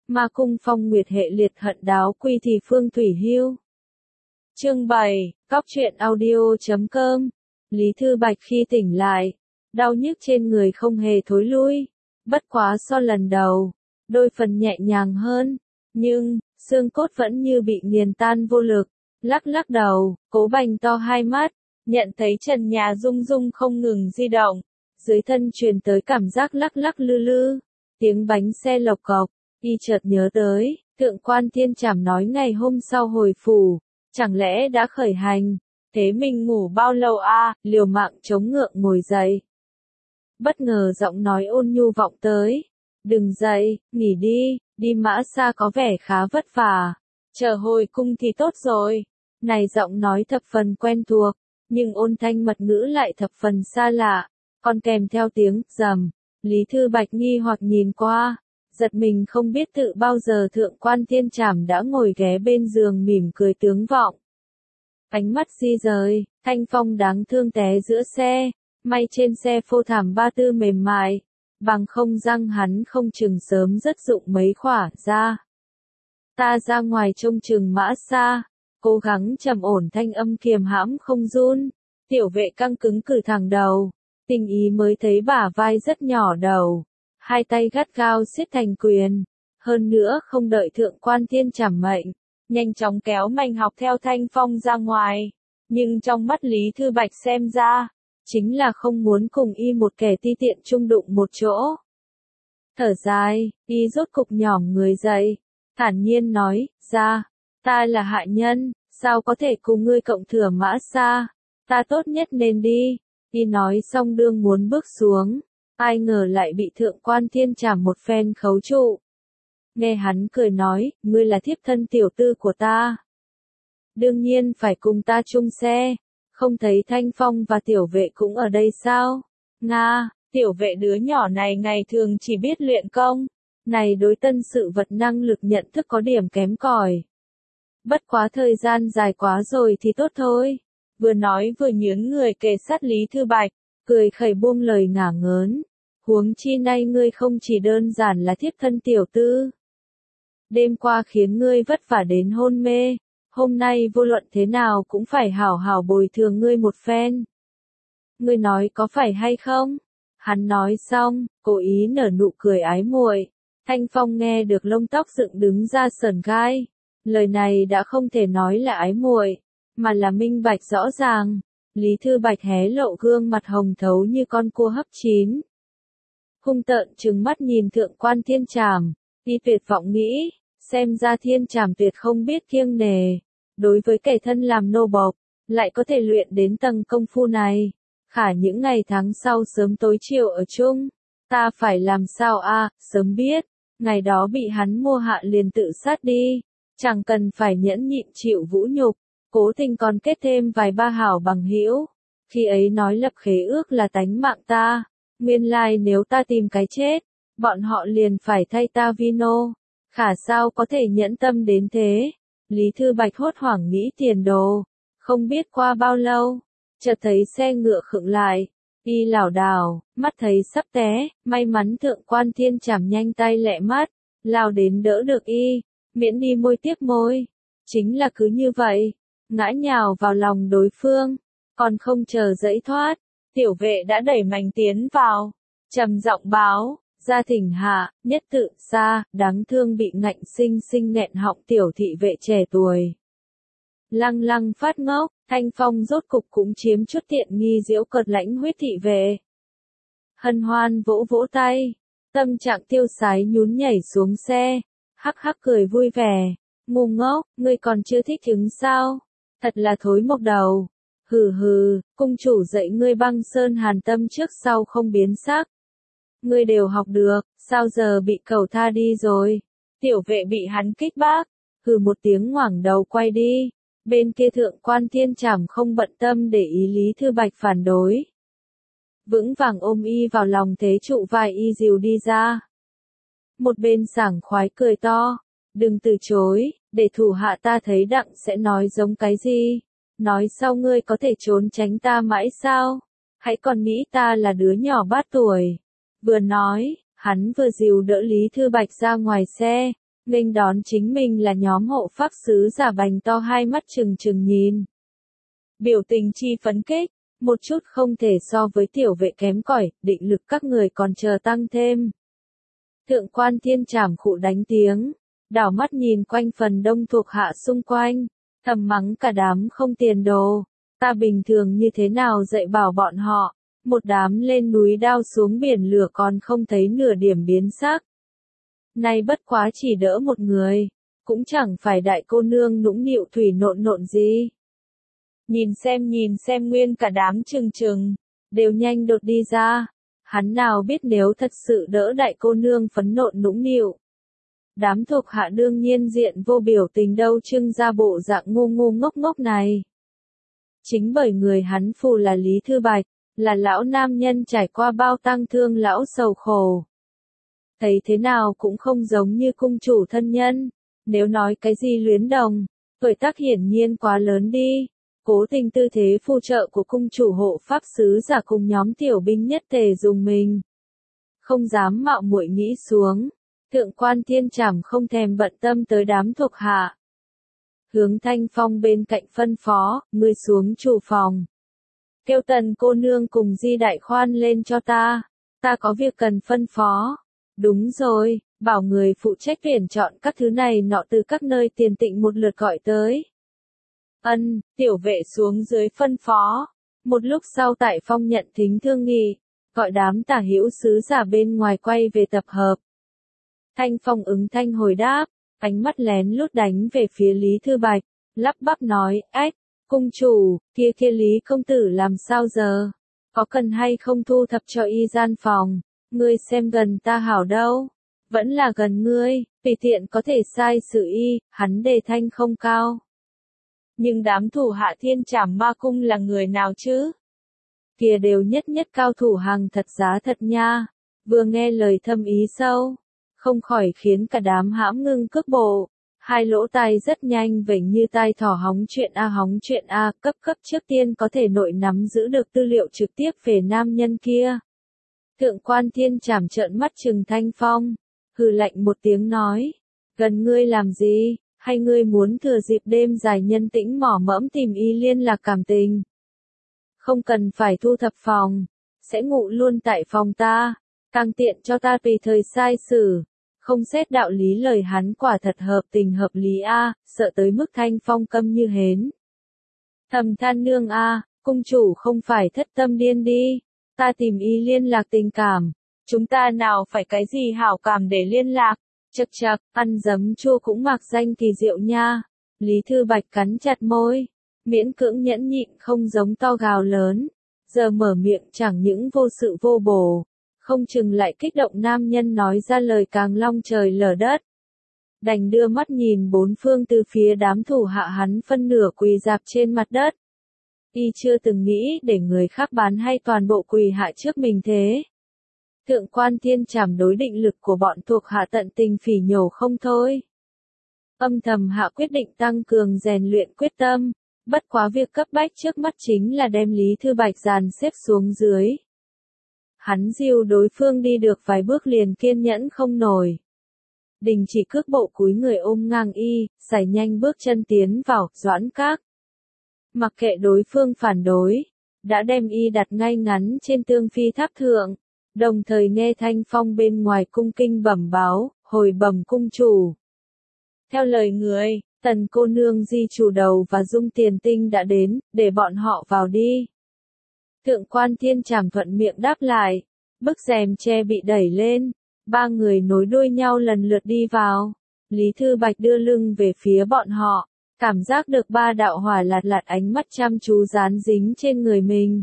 Ma cung phong nguyệt hệ liệt hận đáo quy thì phương thủy hưu. Chương 7, Cóc truyện audio.com. Lý Thư Bạch khi tỉnh lại, đau nhức trên người không hề thối lui, bất quá so lần đầu, đôi phần nhẹ nhàng hơn, nhưng xương cốt vẫn như bị nghiền tan vô lực. Lắc lắc đầu, Cố bành to hai mắt, nhận thấy trần nhà rung rung không ngừng di động, dưới thân truyền tới cảm giác lắc lắc lư lư, tiếng bánh xe lộc cộc, y chợt nhớ tới, Thượng quan Thiên Trảm nói ngày hôm sau hồi phủ, chẳng lẽ đã khởi hành, thế mình ngủ bao lâu a? Liều mạng chống ngượng ngồi dậy. Bất ngờ giọng nói ôn nhu vọng tới, đừng dậy, nghỉ đi, đi Mã Sa có vẻ khá vất vả, chờ hồi cung thì tốt rồi. Này giọng nói thập phần quen thuộc, nhưng ôn thanh mật ngữ lại thập phần xa lạ, còn kèm theo tiếng rầm. Lý Thư Bạch nghi hoặc nhìn qua, giật mình không biết tự bao giờ Thượng quan Thiên Trảm đã ngồi ghé bên giường mỉm cười tướng vọng. Ánh mắt di rời, thanh phong đáng thương té giữa xe, may trên xe phô thảm ba tư mềm mại, bằng không răng hắn không chừng sớm rất dụng mấy khỏa ra. Ta ra ngoài trông chừng Mã Sa, cố gắng trầm ổn thanh âm kiềm hãm không run, tiểu vệ căng cứng cử thẳng đầu, tình ý mới thấy bả vai rất nhỏ đầu, hai tay gắt gao siết thành quyền, hơn nữa không đợi Thượng quan Thiên Trảm mệnh, nhanh chóng kéo mành học theo thanh phong ra ngoài, nhưng trong mắt Lý Thư Bạch xem ra, chính là không muốn cùng y một kẻ ti tiện chung đụng một chỗ. Thở dài, y rốt cục nhỏm người dậy, thản nhiên nói, ra, ta là hạ nhân, sao có thể cùng ngươi cộng thừa Mã Sa, ta tốt nhất nên đi. Y nói xong đương muốn bước xuống, ai ngờ lại bị Thượng quan Thiên Trảm một phen khấu trụ. Nghe hắn cười nói, ngươi là thiếp thân tiểu tư của ta, đương nhiên phải cùng ta chung xe, không thấy Thanh Phong và tiểu vệ cũng ở đây sao? Nga, tiểu vệ đứa nhỏ này ngày thường chỉ biết luyện công, này đối tân sự vật năng lực nhận thức có điểm kém cỏi. Bất quá thời gian dài quá rồi thì tốt thôi. Vừa nói vừa nhướng người kề sát Lý Thư Bạch, cười khẩy buông lời ngả ngớn. Huống chi nay ngươi không chỉ đơn giản là thiếp thân tiểu tư. Đêm qua khiến ngươi vất vả đến hôn mê, hôm nay vô luận thế nào cũng phải hảo hảo bồi thường ngươi một phen. Ngươi nói có phải hay không? Hắn nói xong, cố ý nở nụ cười ái muội. Thanh Phong nghe được lông tóc dựng đứng ra sởn gai. Lời này đã không thể nói là ái muội, mà là minh bạch rõ ràng. Lý Thư Bạch hé lộ gương mặt hồng thấu như con cua hấp chín. Hung tợn trừng mắt nhìn Thượng quan Thiên Trảm, y tuyệt vọng nghĩ, xem ra Thiên Trảm tuyệt không biết kiêng nề. Đối với kẻ thân làm nô bộc, lại có thể luyện đến tầng công phu này. Khả những ngày tháng sau sớm tối chiều ở chung, ta phải làm sao a? Sớm biết, ngày đó bị hắn mua hạ liền tự sát đi. Chẳng cần phải nhẫn nhịn chịu vũ nhục, cố tình còn kết thêm vài ba hảo bằng hữu. Khi ấy nói lập khế ước là tánh mạng ta, nguyên lai nếu ta tìm cái chết, bọn họ liền phải thay ta vi nô. Khả sao có thể nhẫn tâm đến thế? Lý Thư Bạch hốt hoảng nghĩ tiền đồ, không biết qua bao lâu, chợt thấy xe ngựa khựng lại, y lảo đảo, mắt thấy sắp té, may mắn Thượng quan Thiên Trảm nhanh tay lẹ mắt, lao đến đỡ được y. Miễn đi môi tiếp môi, chính là cứ như vậy, ngã nhào vào lòng đối phương, còn không chờ dãy thoát, tiểu vệ đã đẩy mành tiến vào, trầm giọng báo, ra thỉnh hạ, nhất tự ra, đáng thương bị ngạnh sinh sinh nghẹn họng tiểu thị vệ trẻ tuổi. Lăng lăng phát ngốc, Thanh Phong rốt cục cũng chiếm chút tiện nghi giễu cợt lãnh huyết thị vệ. Hân hoan vỗ vỗ tay, tâm trạng tiêu sái nhún nhảy xuống xe. Hắc hắc cười vui vẻ, ngu ngốc, ngươi còn chưa thích ứng sao? Thật là thối mộc đầu. Hừ hừ, cung chủ dạy ngươi băng sơn hàn tâm trước sau không biến sắc. Ngươi đều học được, sao giờ bị cầu tha đi rồi? Tiểu vệ bị hắn kích bác, hừ một tiếng ngoảng đầu quay đi. Bên kia Thượng quan Thiên Trảm không bận tâm để ý Lý Thư Bạch phản đối. Vững vàng ôm y vào lòng thế trụ vai y dìu đi ra. Một bên sảng khoái cười to, đừng từ chối, để thủ hạ ta thấy đặng sẽ nói giống cái gì, nói sau ngươi có thể trốn tránh ta mãi sao, hãy còn nghĩ ta là đứa nhỏ 3 tuổi. Vừa nói, hắn vừa dìu đỡ Lý Thư Bạch ra ngoài xe, nghênh đón chính mình là nhóm hộ pháp sứ giả bành to hai mắt trừng trừng nhìn. Biểu tình chi phấn kích, một chút không thể so với tiểu vệ kém cỏi, định lực các người còn chờ tăng thêm. Thượng quan Thiên Trảm khụ đánh tiếng, đảo mắt nhìn quanh phần đông thuộc hạ xung quanh, thầm mắng cả đám không tiền đồ, ta bình thường như thế nào dạy bảo bọn họ, một đám lên núi đao xuống biển lửa còn không thấy nửa điểm biến sắc. Nay bất quá chỉ đỡ một người, cũng chẳng phải đại cô nương nũng nịu thủy nộn nộn gì. Nhìn xem nguyên cả đám trừng trừng, đều nhanh đột đi ra. Hắn nào biết nếu thật sự đỡ đại cô nương phấn nộn nũng nịu. Đám thuộc hạ đương nhiên diện vô biểu tình đâu trưng ra bộ dạng ngu ngu ngốc ngốc này. Chính bởi người hắn phù là Lý Thư Bạch, là lão nam nhân trải qua bao tang thương lão sầu khổ. Thấy thế nào cũng không giống như cung chủ thân nhân, nếu nói cái gì luyến đồng, tuổi tác hiển nhiên quá lớn đi. Cố tình tư thế phù trợ của cung chủ hộ pháp sứ giả cùng nhóm tiểu binh nhất tề dùng mình. Không dám mạo muội nghĩ xuống, thượng quan Thiên Trảm không thèm bận tâm tới đám thuộc hạ. Hướng Thanh Phong bên cạnh phân phó, ngươi xuống chủ phòng. Kêu Tần cô nương cùng Di đại khoan lên cho ta có việc cần phân phó. Đúng rồi, bảo người phụ trách tuyển chọn các thứ này nọ từ các nơi tiền tịnh một lượt gọi tới. Ân, tiểu vệ xuống dưới phân phó. Một lúc sau tại phong nhận thính thương nghị, gọi đám tả hữu sứ giả bên ngoài quay về tập hợp. Thanh Phong ứng thanh hồi đáp, ánh mắt lén lút đánh về phía Lý Thư Bạch, lắp bắp nói, ách, cung chủ, kia Lý công tử làm sao giờ? Có cần hay không thu thập cho y gian phòng? Ngươi xem gần ta hảo đâu? Vẫn là gần ngươi, tùy tiện có thể sai sự y, hắn đề thanh không cao. Nhưng đám thủ hạ Thiên Trảm ma cung là người nào chứ? Kìa đều nhất cao thủ hàng thật giá thật nha. Vừa nghe lời thâm ý sâu, không khỏi khiến cả đám hãm ngưng cước bộ. Hai lỗ tai rất nhanh vểnh như tai thỏ hóng chuyện A, cấp trước tiên có thể nội nắm giữ được tư liệu trực tiếp về nam nhân kia. Thượng quan Thiên Trảm trợn mắt trừng Thanh Phong, hừ lạnh một tiếng nói, gần ngươi làm gì? Hay ngươi muốn thừa dịp đêm dài nhân tĩnh mỏ mẫm tìm y liên lạc cảm tình? Không cần phải thu thập phòng, sẽ ngủ luôn tại phòng ta, càng tiện cho ta tùy thời sai xử. Không xét đạo lý lời hắn quả thật hợp tình hợp lý a, sợ tới mức Thanh Phong câm như hến. Thầm than nương a, cung chủ không phải thất tâm điên đi, ta tìm y liên lạc tình cảm, chúng ta nào phải cái gì hảo cảm để liên lạc. Chậc, ăn giấm chua cũng mặc danh kỳ diệu nha. Lý Thư Bạch cắn chặt môi, miễn cưỡng nhẫn nhịn không giống to gào lớn. Giờ mở miệng chẳng những vô sự vô bổ, không chừng lại kích động nam nhân nói ra lời càng long trời lở đất. Đành đưa mắt nhìn bốn phương từ phía đám thủ hạ hắn phân nửa quỳ dạp trên mặt đất. Y chưa từng nghĩ để người khác bán hay toàn bộ quỳ hạ trước mình thế. Thượng quan Thiên Trảm đối định lực của bọn thuộc hạ tận tình phỉ nhổ không thôi. Âm thầm hạ quyết định tăng cường rèn luyện quyết tâm, bất quá việc cấp bách trước mắt chính là đem Lý Thư Bạch dàn xếp xuống dưới. Hắn dìu đối phương đi được vài bước liền kiên nhẫn không nổi. Đình chỉ cước bộ cúi người ôm ngang y, sải nhanh bước chân tiến vào, Doãn Các. Mặc kệ đối phương phản đối, đã đem y đặt ngay ngắn trên tương phi tháp thượng. Đồng thời nghe Thanh Phong bên ngoài cung kinh bẩm báo, hồi bẩm cung chủ. Theo lời người, Tần cô nương Di chủ đầu và Dung Tiền Tinh đã đến, để bọn họ vào đi. Thượng quan Thiên Trảm thuận miệng đáp lại, bức rèm che bị đẩy lên, ba người nối đuôi nhau lần lượt đi vào. Lý Thư Bạch đưa lưng về phía bọn họ, cảm giác được ba đạo hỏa lạt ánh mắt chăm chú dán dính trên người mình.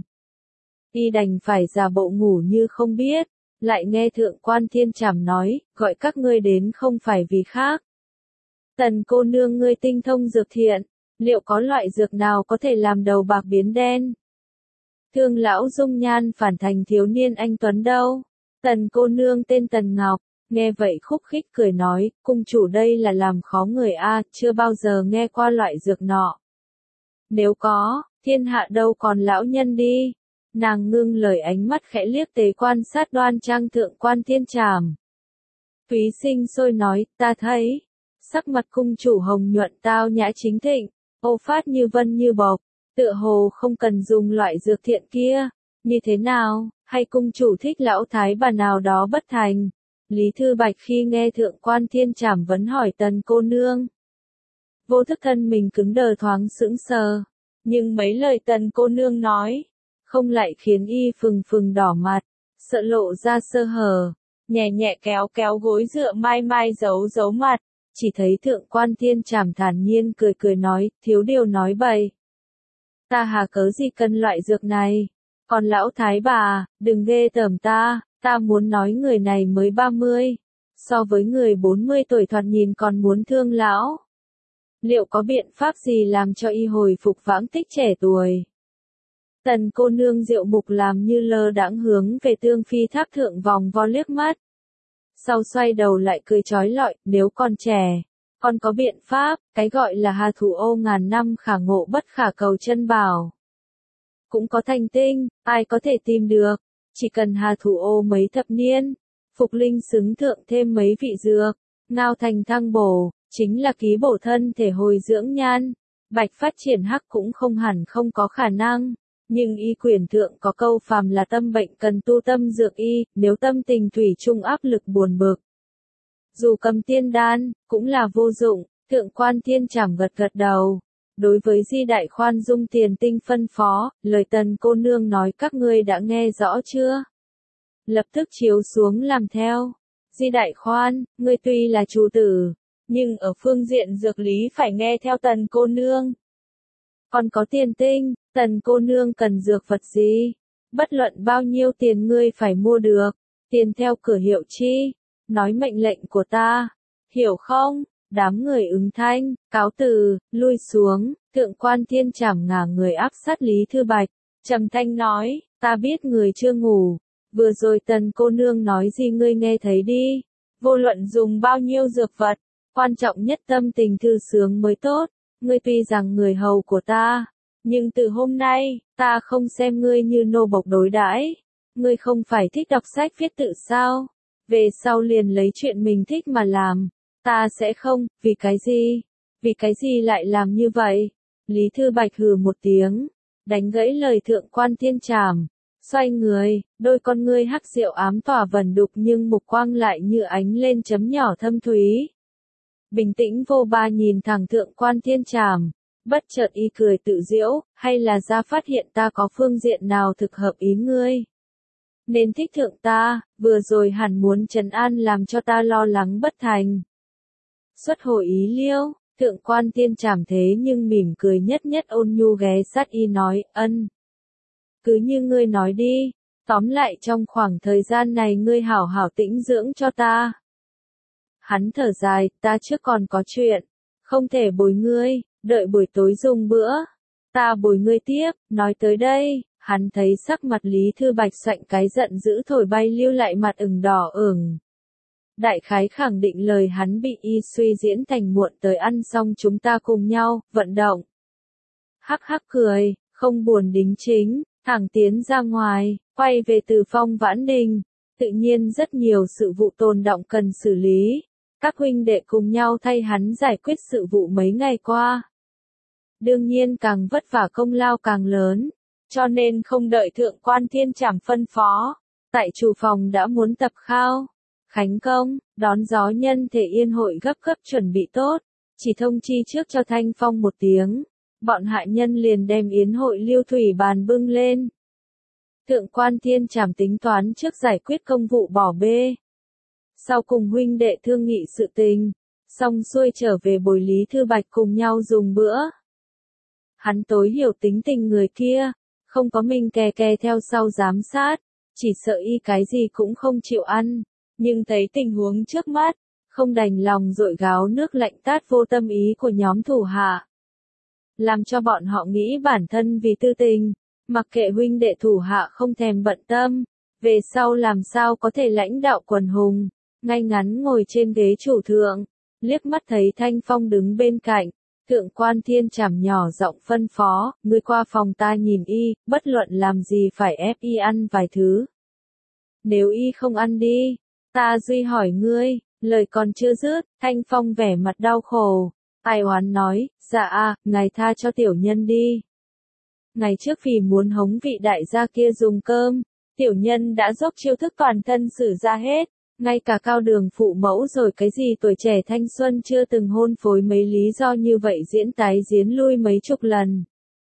Y đành phải giả bộ ngủ như không biết, lại nghe Thượng quan Thiên Trảm nói, gọi các ngươi đến không phải vì khác. Tần cô nương ngươi tinh thông dược thiện, liệu có loại dược nào có thể làm đầu bạc biến đen? Thương lão dung nhan phản thành thiếu niên anh tuấn đâu? Tần cô nương tên Tần Ngọc, nghe vậy khúc khích cười nói, cung chủ đây là làm khó người a, chưa bao giờ nghe qua loại dược nọ. Nếu có, thiên hạ đâu còn lão nhân đi. Nàng ngưng lời ánh mắt khẽ liếc tế quan sát đoan trang Thượng quan Thiên Trảm. Thúy Sinh sôi nói, ta thấy, Sắc mặt cung chủ hồng nhuận tao nhã chính thịnh, ô phát như vân như bộc, tựa hồ không cần dùng loại dược thiện kia. Như thế nào, hay cung chủ thích lão thái bà nào đó bất thành? Lý Thư Bạch khi nghe Thượng Quan Thiên Trảm vấn hỏi Tần cô nương. Vô thức thân mình cứng đờ thoáng sững sờ, nhưng mấy lời Tần cô nương nói, không lại khiến y phừng phừng đỏ mặt, sợ lộ ra sơ hở, nhẹ nhẹ kéo kéo gối dựa mai mai giấu giấu mặt, chỉ thấy Thượng Quan Thiên Trảm thản nhiên cười cười nói, thiếu điều nói bậy. Ta hà cớ gì cần loại dược này, còn lão thái bà, đừng ghê tởm ta muốn nói người này mới 30, so với người 40 tuổi thoạt nhìn còn muốn thương lão. Liệu có biện pháp gì làm cho y hồi phục vãng tích trẻ tuổi? Tần cô nương Diệu Mục làm như lơ đãng hướng về Tương Phi Tháp thượng vòng vo liếc mắt. Sau xoay đầu lại cười chói lọi, nếu còn trẻ, còn có biện pháp, cái gọi là hà thủ ô ngàn năm khả ngộ bất khả cầu chân bảo. Cũng có thành tinh, ai có thể tìm được, chỉ cần hà thủ ô mấy thập niên, phục linh xứng thượng thêm mấy vị dược, ngao thành thăng bổ, chính là ký bổ thân thể hồi dưỡng nhan, bạch phát triển hắc cũng không hẳn không có khả năng. Nhưng y quyển thượng có câu phàm là tâm bệnh cần tu tâm dược y, nếu tâm tình thủy chung áp lực buồn bực. Dù cầm tiên đan, cũng là vô dụng, Thượng Quan Thiên Trảm gật gật đầu. Đối với Di Đại Khoan dung tiền tinh phân phó, lời Tần cô nương nói các ngươi đã nghe rõ chưa? Lập tức chiếu xuống làm theo. Di Đại Khoan, ngươi tuy là chủ tử, nhưng ở phương diện dược lý phải nghe theo Tần cô nương. Còn có tiền tinh, Tần cô nương cần dược vật gì? Bất luận bao nhiêu tiền ngươi phải mua được, tiền theo cửa hiệu chi, nói mệnh lệnh của ta, hiểu không? Đám người ứng thanh, cáo từ, lui xuống, Thượng Quan Thiên Trảm ngả người áp sát Lý Thư Bạch, trầm thanh nói, ta biết người chưa ngủ, vừa rồi Tần cô nương nói gì ngươi nghe thấy đi, vô luận dùng bao nhiêu dược vật, quan trọng nhất tâm tình thư sướng mới tốt, ngươi tuy rằng người hầu của ta, nhưng từ hôm nay, ta không xem ngươi như nô bộc đối đãi, ngươi không phải thích đọc sách viết tự sao, về sau liền lấy chuyện mình thích mà làm. Ta sẽ không, vì cái gì? Vì cái gì lại làm như vậy? Lý Thư Bạch hừ một tiếng, đánh gãy lời Thượng Quan Thiên Trảm, xoay người, đôi con ngươi hắc diệu ám tỏa vẩn đục nhưng mục quang lại như ánh lên chấm nhỏ thâm thúy. Bình tĩnh vô ba nhìn thẳng Thượng Quan Thiên Trảm, bất chợt y cười tự giễu, hay là ra phát hiện ta có phương diện nào thực hợp ý ngươi? Nên thích thượng ta, vừa rồi hẳn muốn trấn an làm cho ta lo lắng bất thành. Xuất hồi ý liêu, Thượng Quan Thiên Trảm thế nhưng mỉm cười nhất nhất ôn nhu ghé sát y nói, ân. Cứ như ngươi nói đi, tóm lại trong khoảng thời gian này ngươi hảo hảo tĩnh dưỡng cho ta. Hắn thở dài, ta trước còn có chuyện, không thể bồi ngươi, đợi buổi tối dùng bữa, ta bồi ngươi tiếp, nói tới đây, hắn thấy sắc mặt Lý Thư Bạch xoạnh cái giận dữ thổi bay lưu lại mặt ửng đỏ ửng. Đại khái khẳng định lời hắn bị y suy diễn thành muộn tới ăn xong chúng ta cùng nhau, vận động. Hắc hắc cười, không buồn đính chính, thẳng tiến ra ngoài, quay về Từ Phong Vãn Đình. Tự nhiên rất nhiều sự vụ tồn đọng cần xử lý. Các huynh đệ cùng nhau thay hắn giải quyết sự vụ mấy ngày qua. Đương nhiên càng vất vả công lao càng lớn, cho nên không đợi Thượng Quan Thiên Trảm phân phó. Tại chủ phòng đã muốn tập khao. Khánh công, đón gió nhân thể yên hội gấp gấp chuẩn bị tốt, chỉ thông chi trước cho Thanh Phong một tiếng, bọn hạ nhân liền đem yến hội lưu thủy bàn bưng lên. Thượng Quan Thiên Trảm tính toán trước giải quyết công vụ bỏ bê. Sau cùng huynh đệ thương nghị sự tình, xong xuôi trở về bồi Lý Thư Bạch cùng nhau dùng bữa. Hắn tối hiểu tính tình người kia, không có mình kè kè theo sau giám sát, chỉ sợ y cái gì cũng không chịu ăn. Nhưng thấy tình huống trước mắt, không đành lòng dội gáo nước lạnh tát vô tâm ý của nhóm thủ hạ. Làm cho bọn họ nghĩ bản thân vì tư tình, mặc kệ huynh đệ thủ hạ không thèm bận tâm, về sau làm sao có thể lãnh đạo quần hùng, ngay ngắn ngồi trên ghế chủ thượng, liếc mắt thấy Thanh Phong đứng bên cạnh, Thượng Quan Thiên Trảm nhỏ giọng phân phó, ngươi qua phòng ta nhìn y, bất luận làm gì phải ép y ăn vài thứ. Nếu y không ăn đi, ta duy hỏi ngươi, Lời còn chưa dứt, Thanh Phong vẻ mặt đau khổ, ai oán nói, dạ ngài tha cho tiểu nhân đi. Ngày trước vì muốn hống vị đại gia kia dùng cơm, tiểu nhân đã dốc chiêu thức toàn thân sử ra hết, ngay cả cao đường phụ mẫu rồi cái gì tuổi trẻ thanh xuân chưa từng hôn phối mấy lý do như vậy diễn tái diễn lui mấy chục lần.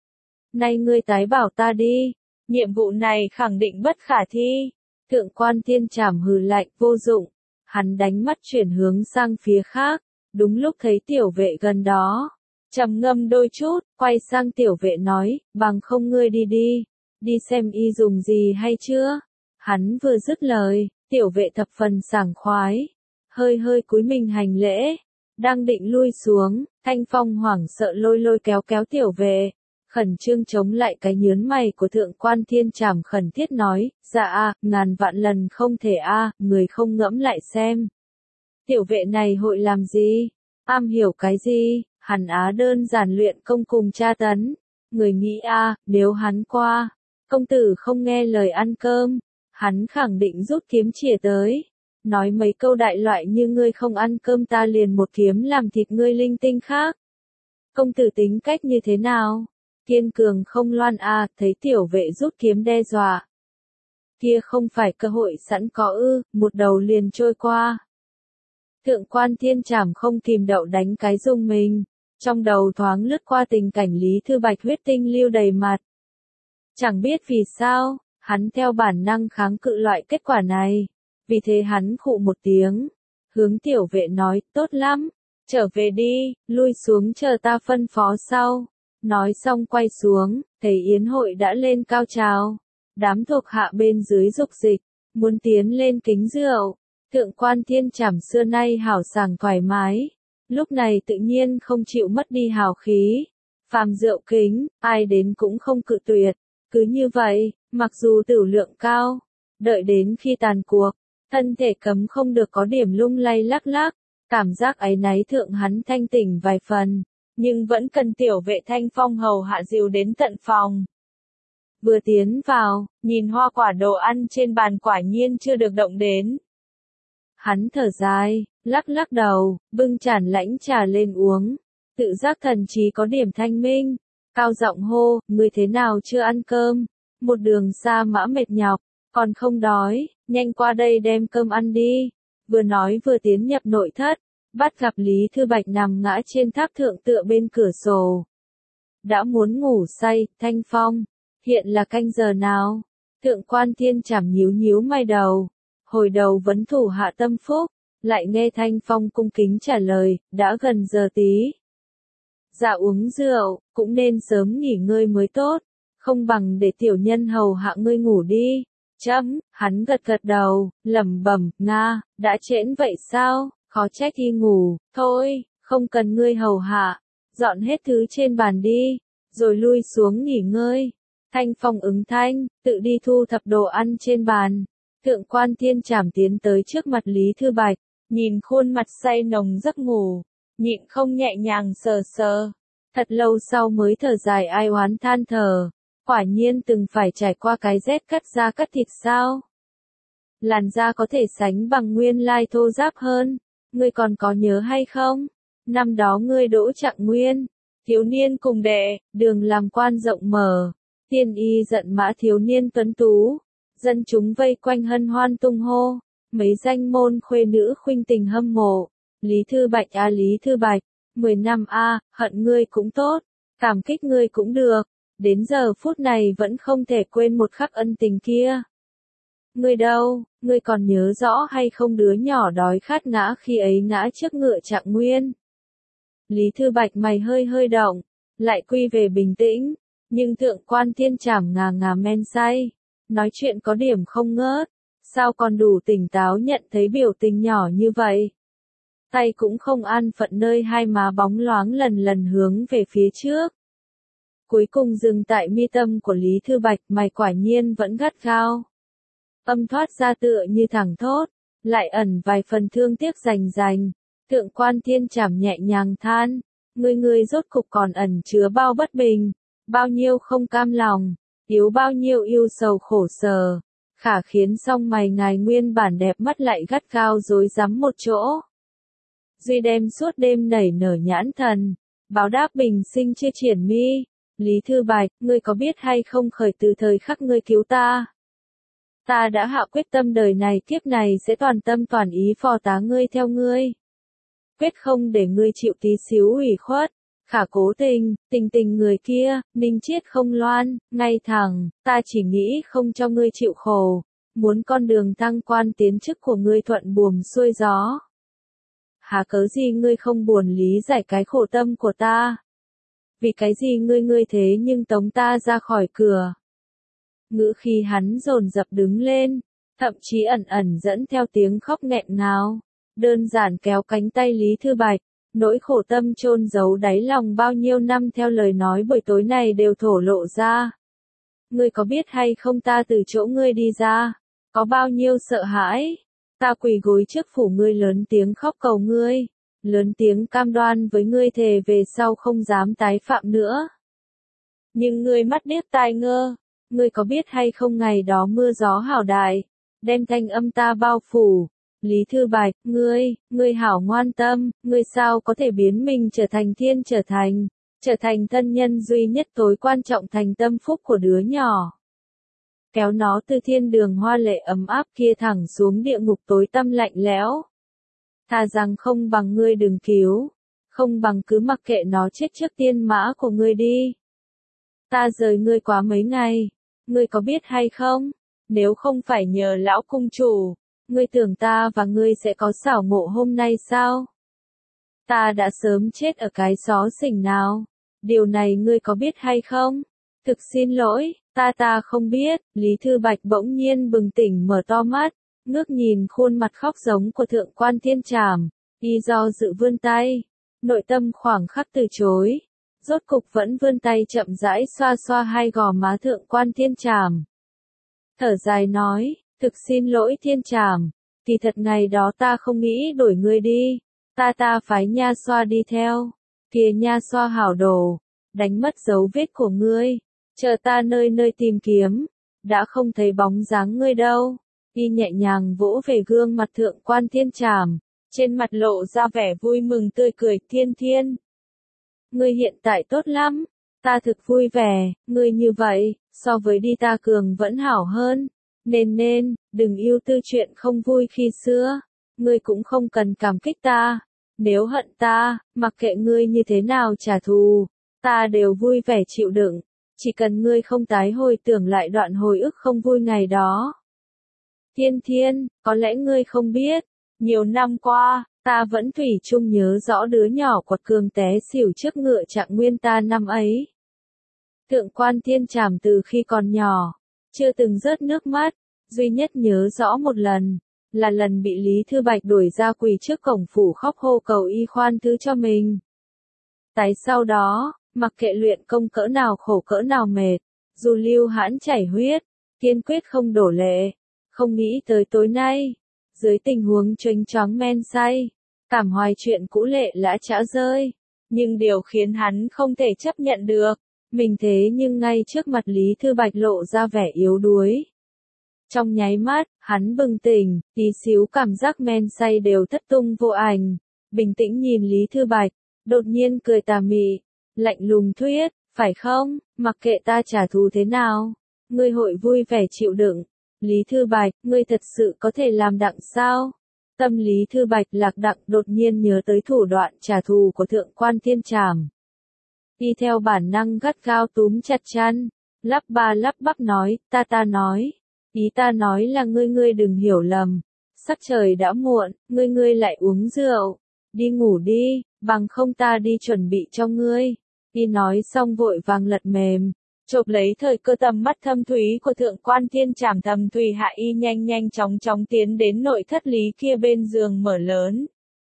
Nay ngươi tái bảo ta đi, nhiệm vụ này khẳng định bất khả thi. Thượng quan Thiên Trảm hừ lạnh vô dụng, hắn đánh mắt chuyển hướng sang phía khác, đúng lúc thấy tiểu vệ gần đó. Trầm ngâm đôi chút, quay sang tiểu vệ nói, bằng không ngươi đi đi, đi xem y dùng gì hay chưa. Hắn vừa dứt lời, tiểu vệ thập phần sảng khoái, hơi hơi cúi mình hành lễ, đang định lui xuống, Thanh Phong hoảng sợ lôi lôi kéo kéo tiểu vệ, khẩn trương chống lại cái nhớn mày của thượng quan Thiên Trảm khẩn thiết nói, dạ ngàn vạn lần không thể người không ngẫm lại xem. Tiểu vệ này hội làm gì? Am hiểu cái gì? Hắn đơn giản luyện công cùng tra tấn. Người nghĩ nếu hắn qua, công tử không nghe lời ăn cơm, hắn khẳng định rút kiếm chĩa tới. Nói mấy câu đại loại như ngươi không ăn cơm ta liền một kiếm làm thịt ngươi linh tinh khác. Công tử tính cách như thế nào? Kiên cường không loan thấy tiểu vệ rút kiếm đe dọa. Kia không phải cơ hội sẵn có một đầu liền trôi qua. Thượng quan Thiên Trảm không kìm đậu đánh cái rung mình, trong đầu thoáng lướt qua tình cảnh Lý Thư Bạch huyết tinh lưu đầy mặt. Chẳng biết vì sao, hắn theo bản năng kháng cự loại kết quả này, vì thế hắn khụ một tiếng, hướng tiểu vệ nói, tốt lắm, trở về đi, lui xuống chờ ta phân phó sau. Nói xong quay xuống, thấy yến hội đã lên cao trào, đám thuộc hạ bên dưới dục dịch, muốn tiến lên kính rượu. Thượng quan Thiên Trảm xưa nay hào sảng thoải mái, lúc này tự nhiên không chịu mất đi hào khí. Phàm rượu kính, ai đến cũng không cự tuyệt. Cứ như vậy, mặc dù tửu lượng cao, đợi đến khi tàn cuộc, thân thể cấm không được có điểm lung lay lắc lắc, cảm giác áy náy thượng hắn thanh tỉnh vài phần, nhưng vẫn cần tiểu vệ Thanh Phong hầu hạ dìu đến tận phòng. Vừa tiến vào, nhìn hoa quả đồ ăn trên bàn quả nhiên chưa được động đến. Hắn thở dài, lắc lắc đầu, bưng chản lãnh trà lên uống, tự giác thần trí có điểm thanh minh, cao giọng hô, ngươi thế nào chưa ăn cơm, một đường xa mã mệt nhọc, còn không đói, nhanh qua đây đem cơm ăn đi. Vừa nói vừa tiến nhập nội thất, bắt gặp Lý Thư Bạch nằm ngã trên tháp thượng tựa bên cửa sổ. Đã muốn ngủ say, Thanh Phong, hiện là canh giờ nào? Thượng quan Thiên Trảm nhíu nhíu mày đầu, hồi đầu vấn thủ hạ tâm phúc, lại nghe Thanh Phong cung kính trả lời, đã gần giờ tí. Dạ uống rượu, cũng nên sớm nghỉ ngơi mới tốt, không bằng để tiểu nhân hầu hạ ngươi ngủ đi. Hắn gật gật đầu, lẩm bẩm, đã trễ vậy sao, khó trách y ngủ, thôi, không cần ngươi hầu hạ, dọn hết thứ trên bàn đi, rồi lui xuống nghỉ ngơi. Thanh Phong ứng thanh, tự đi thu thập đồ ăn trên bàn. Thượng quan Thiên Trảm tiến tới trước mặt Lý Thư Bạch, nhìn khuôn mặt say nồng giấc ngủ, nhịn không nhẹ nhàng sờ sờ. Thật lâu sau mới thở dài ai oán than thở, quả nhiên từng phải trải qua cái rét cắt da cắt thịt sao. Làn da có thể sánh bằng nguyên lai thô ráp hơn, ngươi còn có nhớ hay không? Năm đó ngươi đỗ Trạng Nguyên, thiếu niên cùng đệ, đường làm quan rộng mở, tiên y giận mã thiếu niên tuấn tú. Dân chúng vây quanh hân hoan tung hô, mấy danh môn khuê nữ khuynh tình hâm mộ. Lý Thư Bạch Lý Thư Bạch, 10 năm hận ngươi cũng tốt, cảm kích ngươi cũng được, đến giờ phút này vẫn không thể quên một khắc ân tình kia. Ngươi đâu, ngươi còn nhớ rõ hay không đứa nhỏ đói khát ngã khi ấy ngã trước ngựa Trạng Nguyên? Lý Thư Bạch mày hơi hơi động, lại quy về bình tĩnh, nhưng thượng quan Thiên Trảm ngà men say. Nói chuyện có điểm không ngớt, sao còn đủ tỉnh táo nhận thấy biểu tình nhỏ như vậy. Tay cũng không an phận nơi hai má bóng loáng lần lần hướng về phía trước. Cuối cùng dừng tại mi tâm của Lý Thư Bạch, mày quả nhiên vẫn gắt gao. Âm thoát ra tựa như thẳng thốt, lại ẩn vài phần thương tiếc rành. Thượng quan Thiên Trảm nhẹ nhàng than, ngươi rốt cục còn ẩn chứa bao bất bình, bao nhiêu không cam lòng. Yếu bao nhiêu yêu sầu khổ sở, khả khiến song mày ngài nguyên bản đẹp mắt lại gắt gao rối rắm một chỗ. Duy đem suốt đêm nảy nở nhãn thần, báo đáp bình sinh chưa triển mi. Lý Thư Bạch, ngươi có biết hay không khởi từ thời khắc ngươi cứu ta? Ta đã hạ quyết tâm đời này kiếp này sẽ toàn tâm toàn ý phò tá ngươi theo ngươi. Quyết không để ngươi chịu tí xíu ủy khuất. Khả cố tình, tình người kia, Ninh Chiết không loan, ngay thẳng, ta chỉ nghĩ không cho ngươi chịu khổ. Muốn con đường thăng quan tiến chức của ngươi thuận buồm xuôi gió. Hả cớ gì ngươi không buồn lý giải cái khổ tâm của ta? Vì cái gì ngươi thế nhưng tống ta ra khỏi cửa? Ngữ khi hắn dồn dập đứng lên, thậm chí ẩn dẫn theo tiếng khóc nghẹn ngào, đơn giản kéo cánh tay Lý Thư Bạch, nỗi khổ tâm chôn giấu đáy lòng bao nhiêu năm theo lời nói buổi tối này đều thổ lộ ra. Ngươi có biết hay không ta từ chỗ ngươi đi ra, có bao nhiêu sợ hãi? Ta quỳ gối trước phủ ngươi lớn tiếng khóc cầu ngươi, lớn tiếng cam đoan với ngươi thề về sau không dám tái phạm nữa. Nhưng ngươi mắt điếc tai ngơ, ngươi có biết hay không ngày đó mưa gió hào đại, đem thanh âm ta bao phủ. Lý Thư Bạch, ngươi hảo ngoan tâm, ngươi sao có thể biến mình trở thành thân nhân duy nhất tối quan trọng thành tâm phúc của đứa nhỏ. Kéo nó từ thiên đường hoa lệ ấm áp kia thẳng xuống địa ngục tối tăm lạnh lẽo. Thà rằng không bằng ngươi đừng cứu, không bằng cứ mặc kệ nó chết trước tiên mã của ngươi đi. Ta rời ngươi quá mấy ngày, ngươi có biết hay không, nếu không phải nhờ lão cung chủ, ngươi tưởng ta và ngươi sẽ có xảo ngộ hôm nay sao? Ta đã sớm chết ở cái xó xỉnh nào, điều này ngươi có biết hay không? Thực xin lỗi, ta không biết. Lý Thư Bạch bỗng nhiên bừng tỉnh mở to mắt, ngước nhìn khuôn mặt khóc giống của thượng quan Thiên Trảm, y do dự vươn tay, nội tâm khoảng khắc từ chối, rốt cục vẫn vươn tay chậm rãi xoa xoa hai gò má thượng quan Thiên Trảm. Thở dài nói, thực xin lỗi Thiên Trảm, kỳ thật ngày đó ta không nghĩ đổi ngươi đi, ta phái nha xoa đi theo, kìa nha xoa hảo đồ, đánh mất dấu vết của ngươi, chờ ta nơi tìm kiếm, đã không thấy bóng dáng ngươi đâu. Y nhẹ nhàng vỗ về gương mặt thượng quan Thiên Trảm, trên mặt lộ ra vẻ vui mừng tươi cười. Thiên, ngươi hiện tại tốt lắm, ta thực vui vẻ, ngươi như vậy, so với đi ta cường vẫn hảo hơn, nên, đừng yêu tư chuyện không vui khi xưa, ngươi cũng không cần cảm kích ta, nếu hận ta, mặc kệ ngươi như thế nào trả thù, ta đều vui vẻ chịu đựng, chỉ cần ngươi không tái hồi tưởng lại đoạn hồi ức không vui ngày đó. Thiên, có lẽ ngươi không biết, nhiều năm qua, ta vẫn thủy chung nhớ rõ đứa nhỏ quật cường té xỉu trước ngựa Trạng Nguyên ta năm ấy. Thượng quan Thiên Trảm từ khi còn nhỏ, chưa từng rớt nước mắt, duy nhất nhớ rõ một lần, là lần bị Lý Thư Bạch đuổi ra quỳ trước cổng phủ khóc hô cầu y khoan thứ cho mình. Tại sau đó, mặc kệ luyện công cỡ nào khổ cỡ nào mệt, dù lưu hãn chảy huyết, kiên quyết không đổ lệ. Không nghĩ tới tối nay, dưới tình huống chênh choáng men say, cảm hoài chuyện cũ lệ lã chã rơi, nhưng điều khiến hắn không thể chấp nhận được, mình thế nhưng ngay trước mặt Lý Thư Bạch lộ ra vẻ yếu đuối. Trong nháy mắt, hắn bừng tỉnh, tí xíu cảm giác men say đều thất tung vô ảnh, bình tĩnh nhìn Lý Thư Bạch, đột nhiên cười tà mị, lạnh lùng thuyết, phải không, mặc kệ ta trả thù thế nào, ngươi hội vui vẻ chịu đựng. Lý Thư Bạch, ngươi thật sự có thể làm đặng sao? Tâm Lý Thư Bạch lạc đặng đột nhiên nhớ tới thủ đoạn trả thù của thượng quan Thiên Trảm. Y theo bản năng gắt gao túm chặt chăn, lắp bắp nói, ta nói, ý ta nói là ngươi đừng hiểu lầm, sắc trời đã muộn, ngươi lại uống rượu, đi ngủ đi, bằng không ta đi chuẩn bị cho ngươi. Y nói xong vội vàng lật mềm, chộp lấy thời cơ tầm mắt thâm thúy của thượng quan Thiên Trảm thầm thùy hạ y nhanh chóng tiến đến nội thất Lý kia bên giường mở lớn.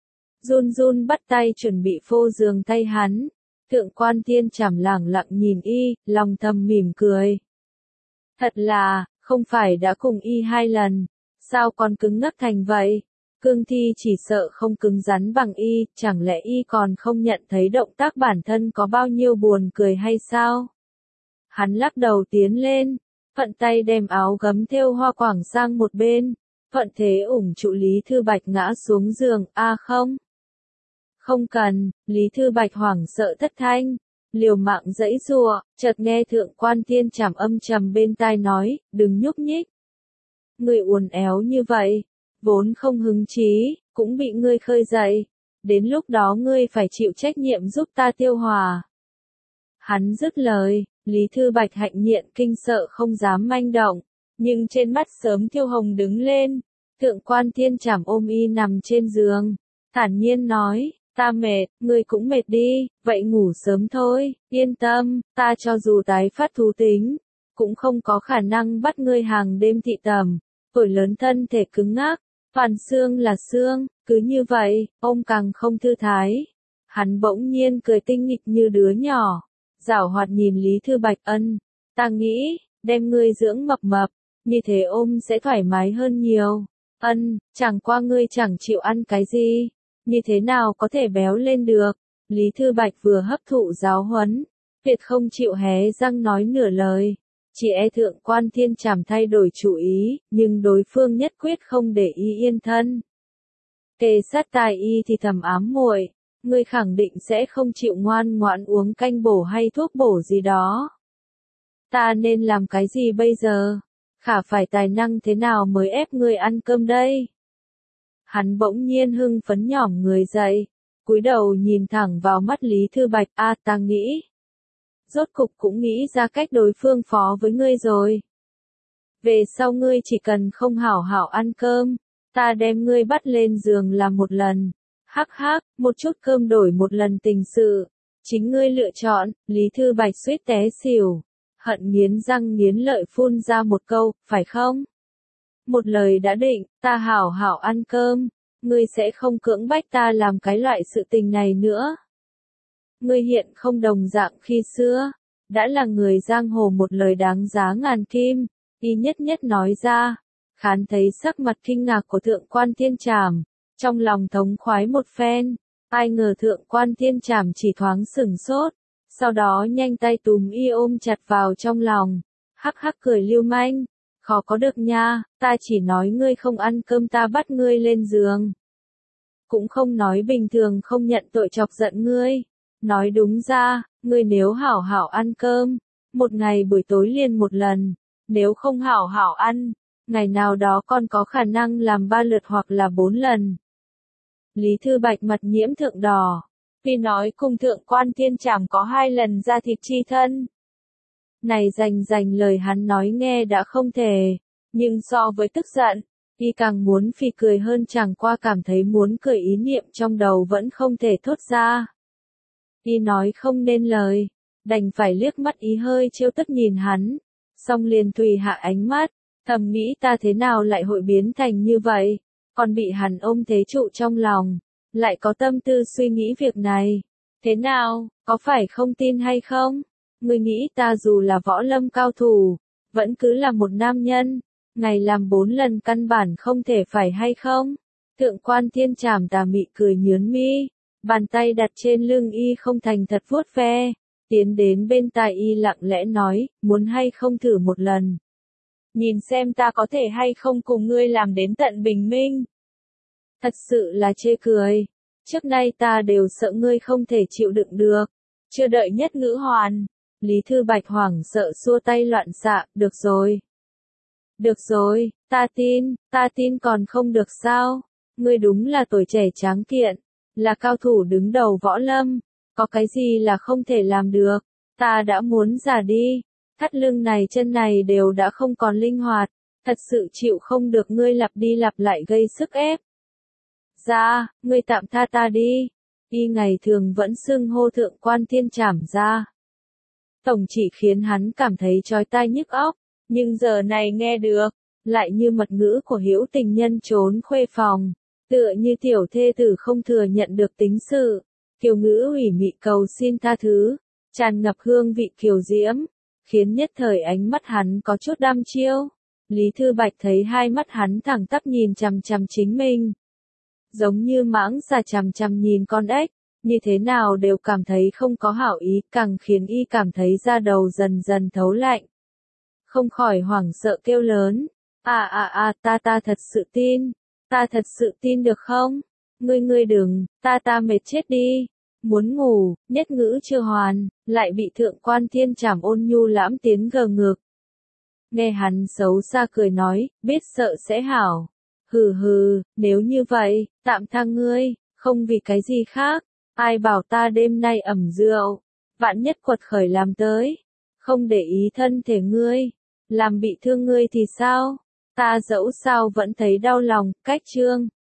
Run bắt tay chuẩn bị phô giường tay hắn, thượng quan Thiên Trảm lẳng lặng nhìn y, lòng thầm mỉm cười. Thật là, không phải đã cùng y 2 lần, sao còn cứng ngắc thành vậy? Cương thi chỉ sợ không cứng rắn bằng y, chẳng lẽ y còn không nhận thấy động tác bản thân có bao nhiêu buồn cười hay sao? Hắn lắc đầu tiến lên, thuận tay đem áo gấm thêu hoa quảng sang một bên, thuận thế ủng trụ Lý Thư Bạch ngã xuống giường. Không. Không cần. Lý Thư Bạch hoảng sợ thất thanh, liều mạng giãy giụa, chợt nghe Thượng Quan Thiên Trảm âm trầm bên tai nói, đừng nhúc nhích. Ngươi uốn éo như vậy, vốn không hứng chí, cũng bị ngươi khơi dậy. Đến lúc đó ngươi phải chịu trách nhiệm giúp ta tiêu hòa. Hắn dứt lời, Lý Thư Bạch hạnh nhịn kinh sợ không dám manh động, nhưng trên mắt sớm thiêu hồng đứng lên. Thượng Quan Thiên Trảm ôm y nằm trên giường, thản nhiên nói, ta mệt, ngươi cũng mệt đi, vậy ngủ sớm thôi, yên tâm, ta cho dù tái phát thú tính, cũng không có khả năng bắt ngươi hàng đêm thị tầm. Tuổi lớn thân thể cứng ngắc, toàn xương là xương, cứ như vậy, ông càng không thư thái. Hắn bỗng nhiên cười tinh nghịch như đứa nhỏ, giảo hoạt nhìn Lý Thư Bạch. Ta nghĩ, đem ngươi dưỡng mập mập, như thế ôm sẽ thoải mái hơn nhiều. Chẳng qua ngươi chẳng chịu ăn cái gì, như thế nào có thể béo lên được. Lý Thư Bạch vừa hấp thụ giáo huấn, tuyệt không chịu hé răng nói nửa lời. Chỉ e Thượng Quan Thiên Trảm thay đổi chủ ý, nhưng đối phương nhất quyết không để y yên thân. Kề sát tai y thì thầm ám muội, ngươi khẳng định sẽ không chịu ngoan ngoãn uống canh bổ hay thuốc bổ gì đó. Ta nên làm cái gì bây giờ? Khả phải tài năng thế nào mới ép ngươi ăn cơm đây? Hắn bỗng nhiên hưng phấn nhỏm người dậy, cúi đầu nhìn thẳng vào mắt Lý Thư Bạch. Ta nghĩ. Rốt cục cũng nghĩ ra cách đối phương phó với ngươi rồi. Về sau ngươi chỉ cần không hảo hảo ăn cơm, ta đem ngươi bắt lên giường làm một lần. Hắc hắc, một chút cơm đổi một lần tình sự. Chính ngươi lựa chọn. Lý Thư Bạch suýt té xỉu, hận nghiến răng nghiến lợi phun ra một câu, phải không? Một lời đã định, ta hảo hảo ăn cơm, ngươi sẽ không cưỡng bách ta làm cái loại sự tình này nữa. Ngươi hiện không đồng dạng khi xưa, đã là người giang hồ một lời đáng giá ngàn kim, y nhất nhất nói ra. Khán thấy sắc mặt kinh ngạc của Thượng Quan Thiên Trảm, trong lòng thống khoái một phen, ai ngờ Thượng Quan Thiên Trảm chỉ thoáng sửng sốt, sau đó nhanh tay túm y ôm chặt vào trong lòng, hắc hắc cười lưu manh, khó có được nha, ta chỉ nói ngươi không ăn cơm ta bắt ngươi lên giường. Cũng không nói bình thường không nhận tội chọc giận ngươi. Nói đúng ra, ngươi nếu hảo hảo ăn cơm, một ngày buổi tối liền một lần, nếu không hảo hảo ăn, ngày nào đó còn có khả năng làm 3 lượt hoặc là 4 lần. Lý Thư Bạch mặt nhiễm thượng đỏ, vì nói cùng Thượng Quan Thiên Trảm có 2 lần ra thịt chi thân. Này rành lời hắn nói nghe đã không thể, nhưng so với tức giận, y càng muốn phì cười hơn, chẳng qua cảm thấy muốn cười ý niệm trong đầu vẫn không thể thốt ra. Y nói không nên lời, đành phải liếc mắt ý hơi trêu tức nhìn hắn, xong liền tùy hạ ánh mắt, thầm nghĩ ta thế nào lại hội biến thành như vậy, còn bị hắn ôm thế trụ trong lòng, lại có tâm tư suy nghĩ việc này. Thế nào, có phải không tin hay không? Ngươi nghĩ ta dù là võ lâm cao thủ, vẫn cứ là một nam nhân, ngày làm 4 lần căn bản không thể phải hay không? Thượng Quan Thiên Trảm tà mị cười nhướn mi, bàn tay đặt trên lưng y không thành thật vuốt ve, tiến đến bên tai y lặng lẽ nói, muốn hay không thử một lần. Nhìn xem ta có thể hay không cùng ngươi làm đến tận bình minh. Thật sự là chê cười, trước nay ta đều sợ ngươi không thể chịu đựng được. Chưa đợi nhất ngữ hoàn, Lý Thư Bạch hoảng sợ xua tay loạn xạ, được rồi. Được rồi, ta tin còn không được sao? Ngươi đúng là tuổi trẻ tráng kiện, là cao thủ đứng đầu võ lâm, có cái gì là không thể làm được, ta đã muốn già đi, thắt lưng này chân này đều đã không còn linh hoạt, thật sự chịu không được ngươi lặp đi lặp lại gây sức ép. Ra, ngươi tạm tha ta đi, y ngày thường vẫn xưng hô Thượng Quan Thiên Trảm ra. Tổng chỉ khiến hắn cảm thấy chói tai nhức óc, nhưng giờ này nghe được, lại như mật ngữ của hữu tình nhân trốn khuê phòng. Tựa như tiểu thê tử không thừa nhận được tính sự, kiều ngữ ủy mị cầu xin tha thứ, tràn ngập hương vị kiều diễm, khiến nhất thời ánh mắt hắn có chút đăm chiêu. Lý Thư Bạch thấy hai mắt hắn thẳng tắp nhìn chằm chằm chính mình, giống như mãng xà chằm chằm nhìn con ếch, như thế nào đều cảm thấy không có hảo ý, càng khiến y cảm thấy da đầu dần dần thấu lạnh. không khỏi hoảng sợ kêu lớn. Ta thật sự tin. Ta thật sự tin được không? Ngươi đừng, ta mệt chết đi. Muốn ngủ, nhất ngữ chưa hoàn, lại bị thượng quan thiên trảm ôn nhu lãm tiến gờ ngược. Nghe hắn xấu xa cười nói, biết sợ sẽ hảo. Hừ, nếu như vậy, tạm tha ngươi, không vì cái gì khác. Ai bảo ta đêm nay ẩm rượu, vạn nhất quật khởi làm tới. Không để ý thân thể ngươi, làm bị thương ngươi thì sao? Ta dẫu sao vẫn thấy đau lòng, cách chương.